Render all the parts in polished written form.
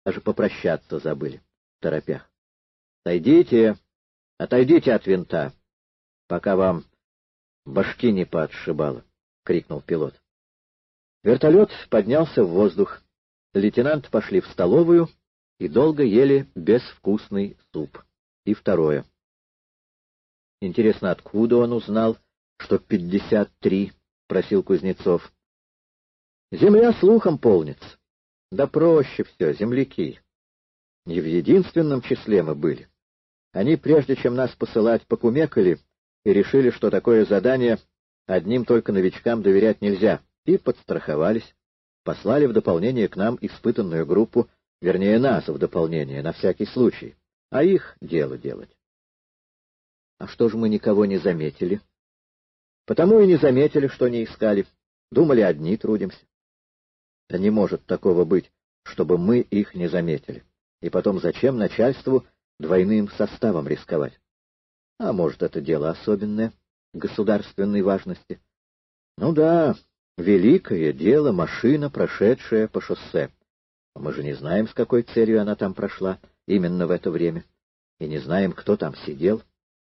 Даже попрощаться забыли, в торопях. — Отойдите от винта, пока вам башки не поотшибало, — крикнул пилот. Вертолет поднялся в воздух. Лейтенанты пошли в столовую и долго ели безвкусный суп. И второе. Интересно, откуда он узнал, что 53? — просил Кузнецов. Земля слухом полнится. Да проще все, земляки. Не в единственном числе мы были. Они, прежде чем нас посылать, покумекали и решили, что такое задание одним только новичкам доверять нельзя, и подстраховались. Послали в дополнение к нам испытанную группу, вернее, нас в дополнение, на всякий случай, а их дело делать. А что же мы никого не заметили? Потому и не заметили, что не искали. Думали, одни трудимся. Да не может такого быть, чтобы мы их не заметили. И потом, зачем начальству двойным составом рисковать? А может, это дело особенное, государственной важности? Ну да, великое дело, машина, прошедшая по шоссе. Мы же не знаем, с какой целью она там прошла, именно в это время. И не знаем, кто там сидел.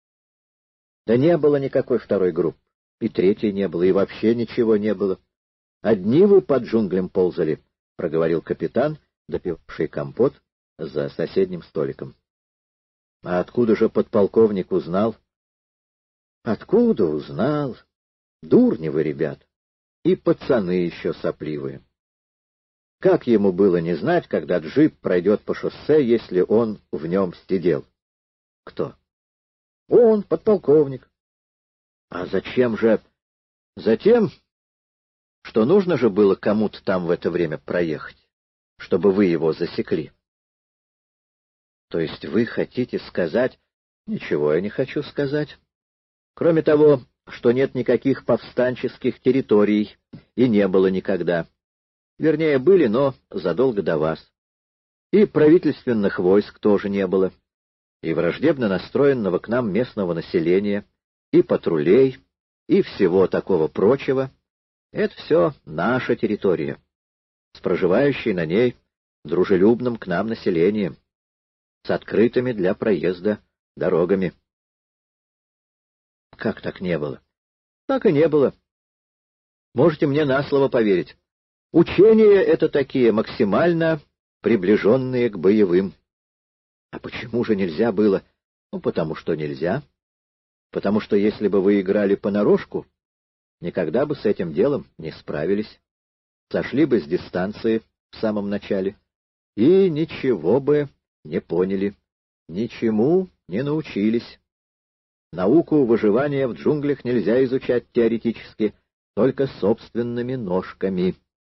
Да не было никакой второй группы, и третьей не было, и вообще ничего не было. Одни вы под джунглям ползали, — проговорил капитан, допивший компот за соседним столиком. — А откуда же подполковник узнал? — Откуда узнал? Дурни вы, ребят, и пацаны еще сопливые. Как ему было не знать, когда джип пройдет по шоссе, если он в нем сидел? — Кто? — Он, подполковник. — А зачем же? — Затем, что нужно же было кому-то там в это время проехать, чтобы вы его засекли. — То есть вы хотите сказать... — Ничего я не хочу сказать. Кроме того, что нет никаких повстанческих территорий и не было никогда. Вернее, были, но задолго до вас. И правительственных войск тоже не было. И враждебно настроенного к нам местного населения, и патрулей, и всего такого прочего. Это все наша территория, с проживающей на ней дружелюбным к нам населением, с открытыми для проезда дорогами. Как так не было? Так и не было. Можете мне на слово поверить. Учения это такие максимально приближенные к боевым. А почему же нельзя было? Ну, потому что нельзя. Потому что если бы вы играли понарошку, никогда бы с этим делом не справились. Сошли бы с дистанции в самом начале и ничего бы не поняли, ничему не научились. Науку выживания в джунглях нельзя изучать теоретически, только собственными ножками.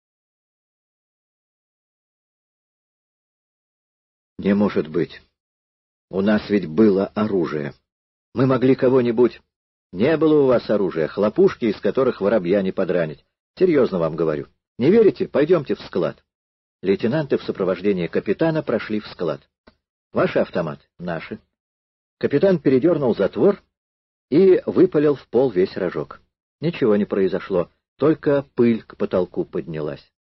Не может быть. У нас ведь было оружие. Мы могли кого-нибудь... Не было у вас оружия, хлопушки, из которых воробья не подранить. Серьезно вам говорю. Не верите? Пойдемте в склад. Лейтенанты в сопровождении капитана прошли в склад. Ваши автоматы? Наши. Капитан передернул затвор и выпалил в пол весь рожок. Ничего не произошло, только пыль к потолку поднялась.